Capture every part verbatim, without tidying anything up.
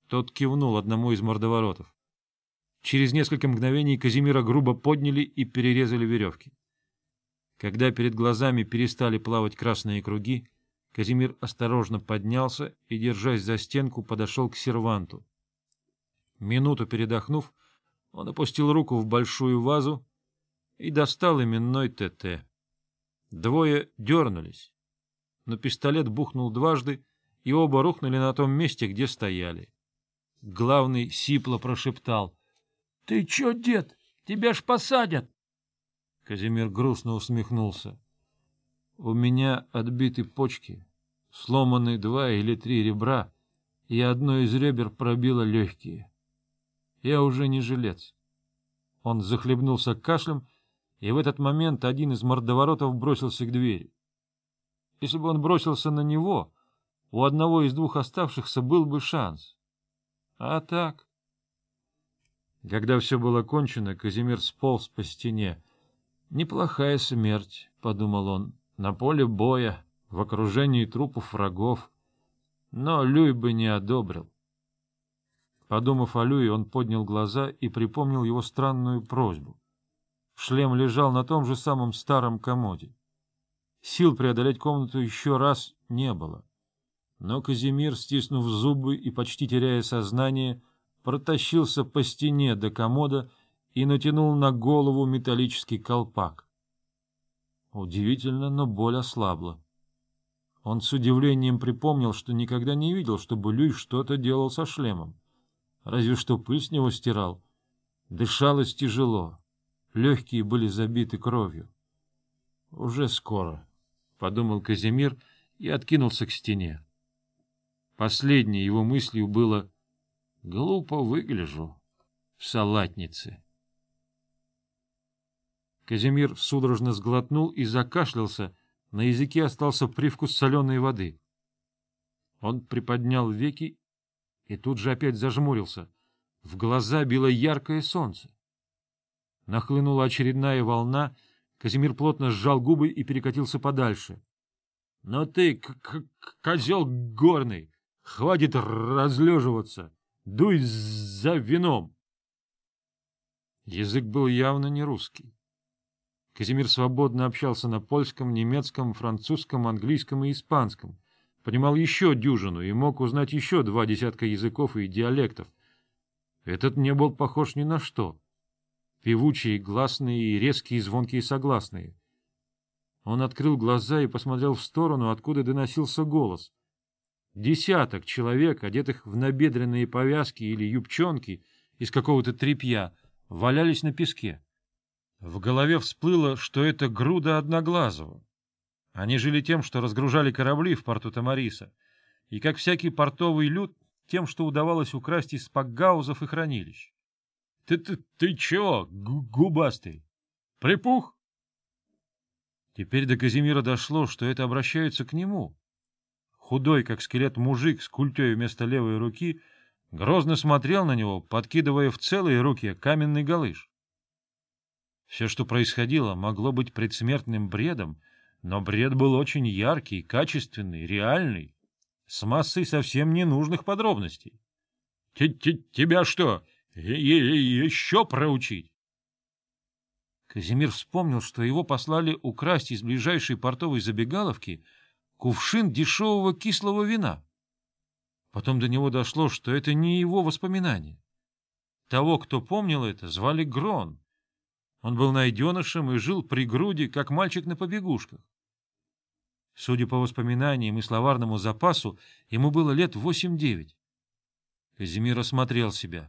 Тот кивнул одному из мордоворотов. Через несколько мгновений Казимира грубо подняли и перерезали веревки. Когда перед глазами перестали плавать красные круги, Казимир осторожно поднялся и, держась за стенку, подошел к серванту. Минуту передохнув, он опустил руку в большую вазу и достал именной ТТ. Двое дернулись, но пистолет бухнул дважды, и оба рухнули на том месте, где стояли. Главный сипло прошептал: — Ты чё, дед, тебя ж посадят! Казимир грустно усмехнулся. — У меня отбиты почки, сломаны два или три ребра, и одно из ребер пробило легкие. Я уже не жилец. Он захлебнулся кашлем, и в этот момент один из мордоворотов бросился к двери. Если бы он бросился на него, у одного из двух оставшихся был бы шанс. А так... Когда все было кончено, Казимир сполз по стене. «Неплохая смерть», — подумал он, — «на поле боя, в окружении трупов врагов. Но Люй бы не одобрил». Подумав о Люе, он поднял глаза и припомнил его странную просьбу. Шлем лежал на том же самом старом комоде. Сил преодолеть комнату еще раз не было. Но Казимир, стиснув зубы и почти теряя сознание, протащился по стене до комода и натянул на голову металлический колпак. Удивительно, но боль ослабла. Он с удивлением припомнил, что никогда не видел, чтобы Люй что-то делал со шлемом. Разве что пыль с него стирал. Дышалось тяжело. Легкие были забиты кровью. «Уже скоро», — подумал Казимир и откинулся к стене. Последней его мыслью было: «Глупо выгляжу в салатнице». Казимир судорожно сглотнул и закашлялся, на языке остался привкус соленой воды. Он приподнял веки и тут же опять зажмурился. В глаза било яркое солнце. Нахлынула очередная волна, Казимир плотно сжал губы и перекатился подальше. — Но ты, козел горный, хватит разлеживаться, дуй за вином! Язык был явно не русский. Казимир свободно общался на польском, немецком, французском, английском и испанском, понимал еще дюжину и мог узнать еще два десятка языков и диалектов. Этот не был похож ни на что. Певучие, гласные и резкие звонкие согласные. Он открыл глаза и посмотрел в сторону, откуда доносился голос. Десяток человек, одетых в набедренные повязки или юбчонки из какого-то тряпья, валялись на песке. В голове всплыло, что это груда Одноглазого. Они жили тем, что разгружали корабли в порту Тамариса, и, как всякий портовый люд, тем, что удавалось украсть из пакгаузов и хранилищ. Ты, — Ты ты чего, губастый? Припух? Теперь до Казимира дошло, что это обращаются к нему. Худой, как скелет мужик с культей вместо левой руки, грозно смотрел на него, подкидывая в целые руки каменный галыш. Все, что происходило, могло быть предсмертным бредом, но бред был очень яркий, качественный, реальный, с массой совсем ненужных подробностей. — Тебя что, еще проучить? Казимир вспомнил, что его послали украсть из ближайшей портовой забегаловки кувшин дешевого кислого вина. Потом до него дошло, что это не его воспоминания. Того, кто помнил это, звали Грон. Он был найденышем и жил при груди, как мальчик на побегушках. Судя по воспоминаниям и словарному запасу, ему было лет восемь-девять. Казимир осмотрел себя.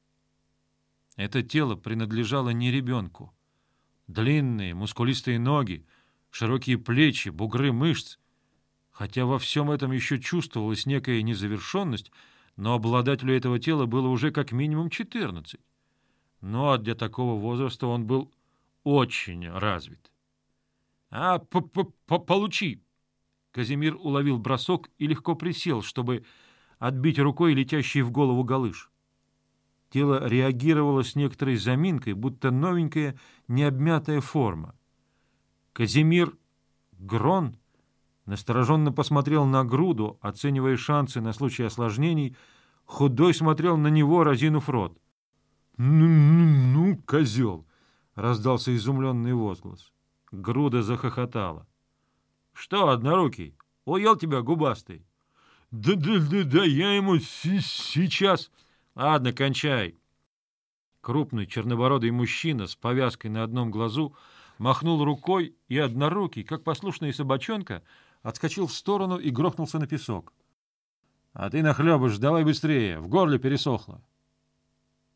Это тело принадлежало не ребенку. Длинные, мускулистые ноги, широкие плечи, бугры мышц. Хотя во всем этом еще чувствовалась некая незавершенность, но обладателю этого тела было уже как минимум четырнадцать. Но для такого возраста он был очень развит. — А, получи! Казимир уловил бросок и легко присел, чтобы отбить рукой летящий в голову галыш. Тело реагировало с некоторой заминкой, будто новенькая необмятая форма. Казимир Грон настороженно посмотрел на груду, оценивая шансы на случай осложнений, Худой смотрел на него, разинув рот. — Ну, ну, ну, козел! — раздался изумленный возглас. Груда захохотала. — Что, однорукий, уел тебя губастый? Да, — Да-да-да, я ему сейчас... — Ладно, кончай. Крупный чернобородый мужчина с повязкой на одном глазу махнул рукой, и однорукий, как послушная собачонка, отскочил в сторону и грохнулся на песок. — А ты нахлебыш, давай быстрее, в горле пересохло.